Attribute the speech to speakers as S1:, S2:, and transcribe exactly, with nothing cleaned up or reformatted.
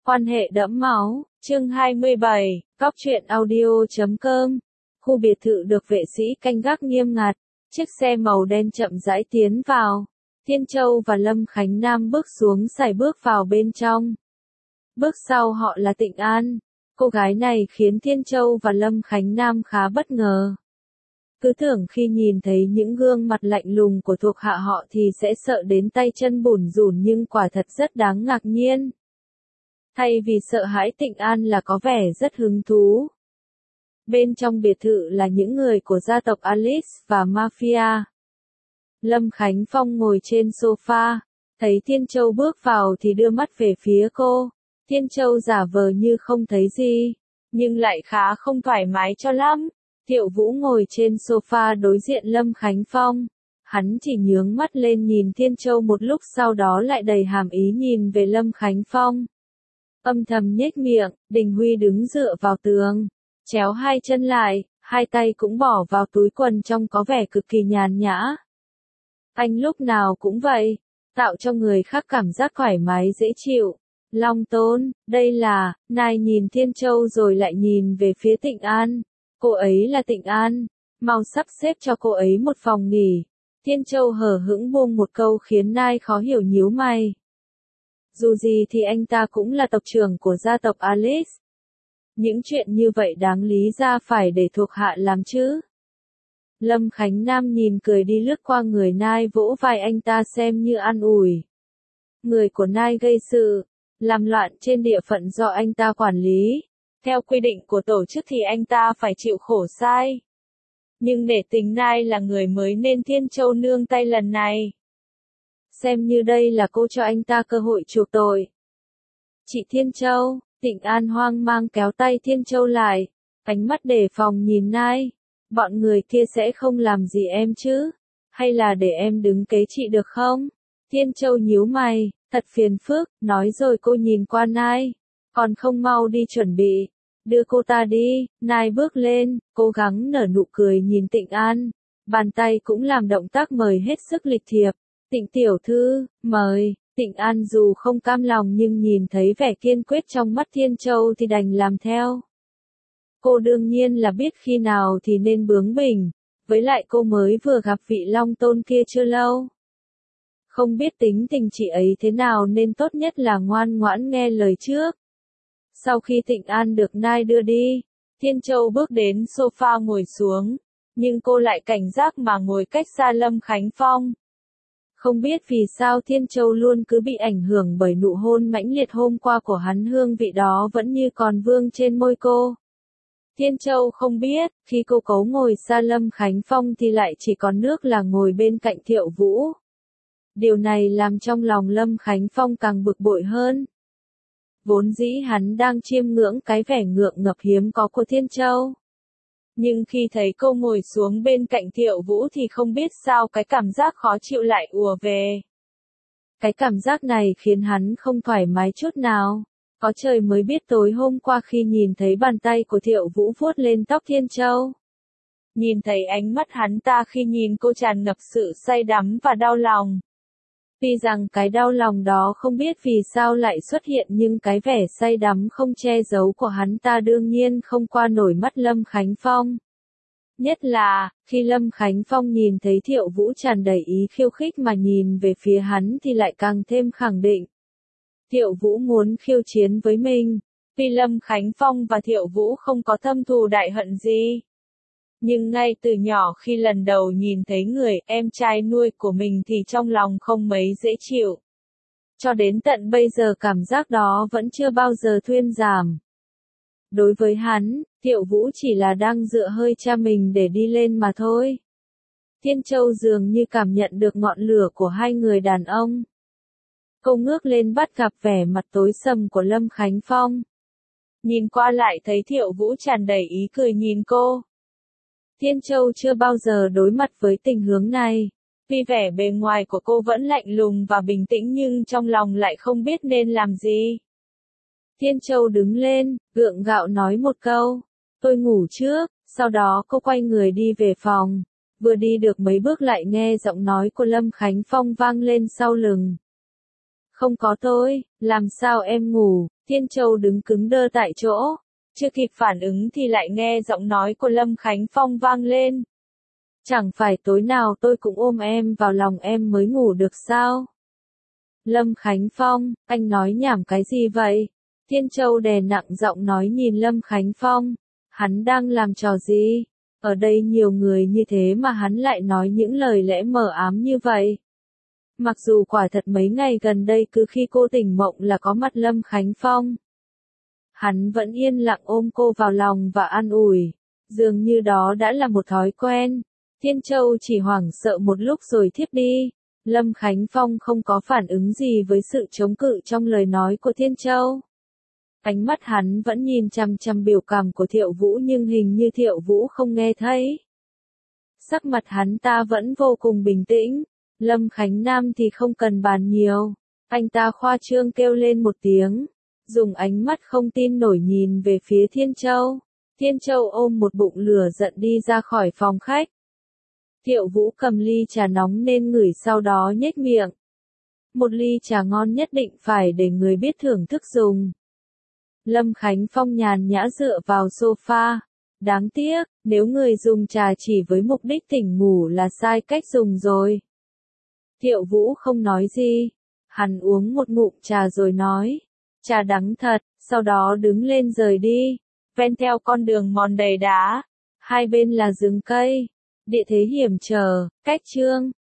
S1: Quan hệ đẫm máu, chương hai mươi bảy, Cóc truyện audio chấm com. Khu biệt thự được vệ sĩ canh gác nghiêm ngặt, chiếc xe màu đen chậm rãi tiến vào. Thiên Châu và Lâm Khánh Nam bước xuống sải bước vào bên trong. Bước sau họ là Tịnh An. Cô gái này khiến Thiên Châu và Lâm Khánh Nam khá bất ngờ. Cứ tưởng khi nhìn thấy những gương mặt lạnh lùng của thuộc hạ họ thì sẽ sợ đến tay chân bủn rủn, nhưng quả thật rất đáng ngạc nhiên. Thay vì sợ hãi, Tịnh An là có vẻ rất hứng thú. Bên trong biệt thự là những người của gia tộc Alice và Mafia. Lâm Khánh Phong ngồi trên sofa, thấy Thiên Châu bước vào thì đưa mắt về phía cô. Thiên Châu giả vờ như không thấy gì, nhưng lại khá không thoải mái cho lắm. Thiệu Vũ ngồi trên sofa đối diện Lâm Khánh Phong. Hắn chỉ nhướng mắt lên nhìn Thiên Châu một lúc, sau đó lại đầy hàm ý nhìn về Lâm Khánh Phong. Âm thầm nhếch miệng. Đình Huy đứng dựa vào tường, chéo hai chân lại, hai tay cũng bỏ vào túi quần trong, có vẻ cực kỳ nhàn nhã. Anh lúc nào cũng vậy, tạo cho người khác cảm giác thoải mái dễ chịu. Long Tôn, đây là, Nai nhìn Thiên Châu rồi lại nhìn về phía Tịnh An. Cô ấy là Tịnh An, mau sắp xếp cho cô ấy một phòng nghỉ. Thiên Châu hờ hững buông một câu khiến Nai khó hiểu, nhíu mày. Dù gì thì anh ta cũng là tộc trưởng của gia tộc Alice. Những chuyện như vậy đáng lý ra phải để thuộc hạ làm chứ. Lâm Khánh Nam nhìn cười đi lướt qua người Nai, vỗ vai anh ta xem như an ủi. Người của Nai gây sự, làm loạn trên địa phận do anh ta quản lý. Theo quy định của tổ chức thì anh ta phải chịu khổ sai. Nhưng để tính Nai là người mới nên Thiên Châu nương tay lần này. Xem như đây là cô cho anh ta cơ hội chuộc tội. Chị Thiên Châu, Tịnh An hoang mang kéo tay Thiên Châu lại, ánh mắt đề phòng nhìn Nai. Bọn người kia sẽ không làm gì em chứ? Hay là để em đứng kế chị được không? Thiên Châu nhíu mày, thật phiền phức, nói rồi cô nhìn qua Nai. Còn không mau đi chuẩn bị, đưa cô ta đi. Nai bước lên, cố gắng nở nụ cười nhìn Tịnh An. Bàn tay cũng làm động tác mời hết sức lịch thiệp. Tịnh tiểu thư, mời. Tịnh An dù không cam lòng nhưng nhìn thấy vẻ kiên quyết trong mắt Thiên Châu thì đành làm theo. Cô đương nhiên là biết khi nào thì nên bướng bỉnh, với lại cô mới vừa gặp vị Long Tôn kia chưa lâu. Không biết tính tình chị ấy thế nào nên tốt nhất là ngoan ngoãn nghe lời trước. Sau khi Tịnh An được Nai đưa đi, Thiên Châu bước đến sofa ngồi xuống, nhưng cô lại cảnh giác mà ngồi cách xa Lâm Khánh Phong. Không biết vì sao Thiên Châu luôn cứ bị ảnh hưởng bởi nụ hôn mãnh liệt hôm qua của hắn, hương vị đó vẫn như còn vương trên môi cô. Thiên Châu không biết, khi cô cấu ngồi xa Lâm Khánh Phong thì lại chỉ còn nước là ngồi bên cạnh Thiệu Vũ. Điều này làm trong lòng Lâm Khánh Phong càng bực bội hơn. Vốn dĩ hắn đang chiêm ngưỡng cái vẻ ngượng ngập hiếm có của Thiên Châu. Nhưng khi thấy cô ngồi xuống bên cạnh Thiệu Vũ thì không biết sao cái cảm giác khó chịu lại ùa về. Cái cảm giác này khiến hắn không thoải mái chút nào. Có trời mới biết tối hôm qua khi nhìn thấy bàn tay của Thiệu Vũ vuốt lên tóc Thiên Châu. Nhìn thấy ánh mắt hắn ta khi nhìn cô tràn ngập sự say đắm và đau lòng. Tuy rằng cái đau lòng đó không biết vì sao lại xuất hiện, nhưng cái vẻ say đắm không che giấu của hắn ta đương nhiên không qua nổi mắt Lâm Khánh Phong. Nhất là, khi Lâm Khánh Phong nhìn thấy Thiệu Vũ tràn đầy ý khiêu khích mà nhìn về phía hắn thì lại càng thêm khẳng định. Thiệu Vũ muốn khiêu chiến với mình. Tuy Lâm Khánh Phong và Thiệu Vũ không có thâm thù đại hận gì, nhưng ngay từ nhỏ khi lần đầu nhìn thấy người em trai nuôi của mình thì trong lòng không mấy dễ chịu. Cho đến tận bây giờ cảm giác đó vẫn chưa bao giờ thuyên giảm. Đối với hắn, Thiệu Vũ chỉ là đang dựa hơi cha mình để đi lên mà thôi. Thiên Châu dường như cảm nhận được ngọn lửa của hai người đàn ông. Cô ngước lên bắt gặp vẻ mặt tối sầm của Lâm Khánh Phong. Nhìn qua lại thấy Thiệu Vũ tràn đầy ý cười nhìn cô. Thiên Châu chưa bao giờ đối mặt với tình huống này. Tuy vẻ bề ngoài của cô vẫn lạnh lùng và bình tĩnh nhưng trong lòng lại không biết nên làm gì. Thiên Châu đứng lên, gượng gạo nói một câu. Tôi ngủ trước, sau đó cô quay người đi về phòng. Vừa đi được mấy bước lại nghe giọng nói của Lâm Khánh Phong vang lên sau lưng. Không có tôi, làm sao em ngủ? Thiên Châu đứng cứng đơ tại chỗ, chưa kịp phản ứng thì lại nghe giọng nói của Lâm Khánh Phong vang lên. Chẳng phải tối nào tôi cũng ôm em vào lòng em mới ngủ được sao? Lâm Khánh Phong, anh nói nhảm cái gì vậy? Thiên Châu đè nặng giọng nói nhìn Lâm Khánh Phong. Hắn đang làm trò gì? Ở đây nhiều người như thế mà hắn lại nói những lời lẽ mờ ám như vậy. Mặc dù quả thật mấy ngày gần đây cứ khi cô tỉnh mộng là có mặt Lâm Khánh Phong. Hắn vẫn yên lặng ôm cô vào lòng và an ủi. Dường như đó đã là một thói quen. Thiên Châu chỉ hoảng sợ một lúc rồi thiếp đi. Lâm Khánh Phong không có phản ứng gì với sự chống cự trong lời nói của Thiên Châu. Ánh mắt hắn vẫn nhìn chằm chằm biểu cảm của Thiệu Vũ nhưng hình như Thiệu Vũ không nghe thấy. Sắc mặt hắn ta vẫn vô cùng bình tĩnh. Lâm Khánh Nam thì không cần bàn nhiều. Anh ta khoa trương kêu lên một tiếng. Dùng ánh mắt không tin nổi nhìn về phía Thiên Châu. Thiên Châu ôm một bụng lửa giận đi ra khỏi phòng khách. Thiệu Vũ cầm ly trà nóng nên ngửi sau đó nhếch miệng. Một ly trà ngon nhất định phải để người biết thưởng thức dùng. Lâm Khánh Phong nhàn nhã dựa vào sofa. Đáng tiếc, nếu người dùng trà chỉ với mục đích tỉnh ngủ là sai cách dùng rồi. Thiệu Vũ không nói gì. Hắn uống một ngụm trà rồi nói. Trà đắng thật, sau đó đứng lên rời đi. Ven theo con đường mòn đầy đá. Hai bên là rừng cây. Địa thế hiểm trở, cách trương.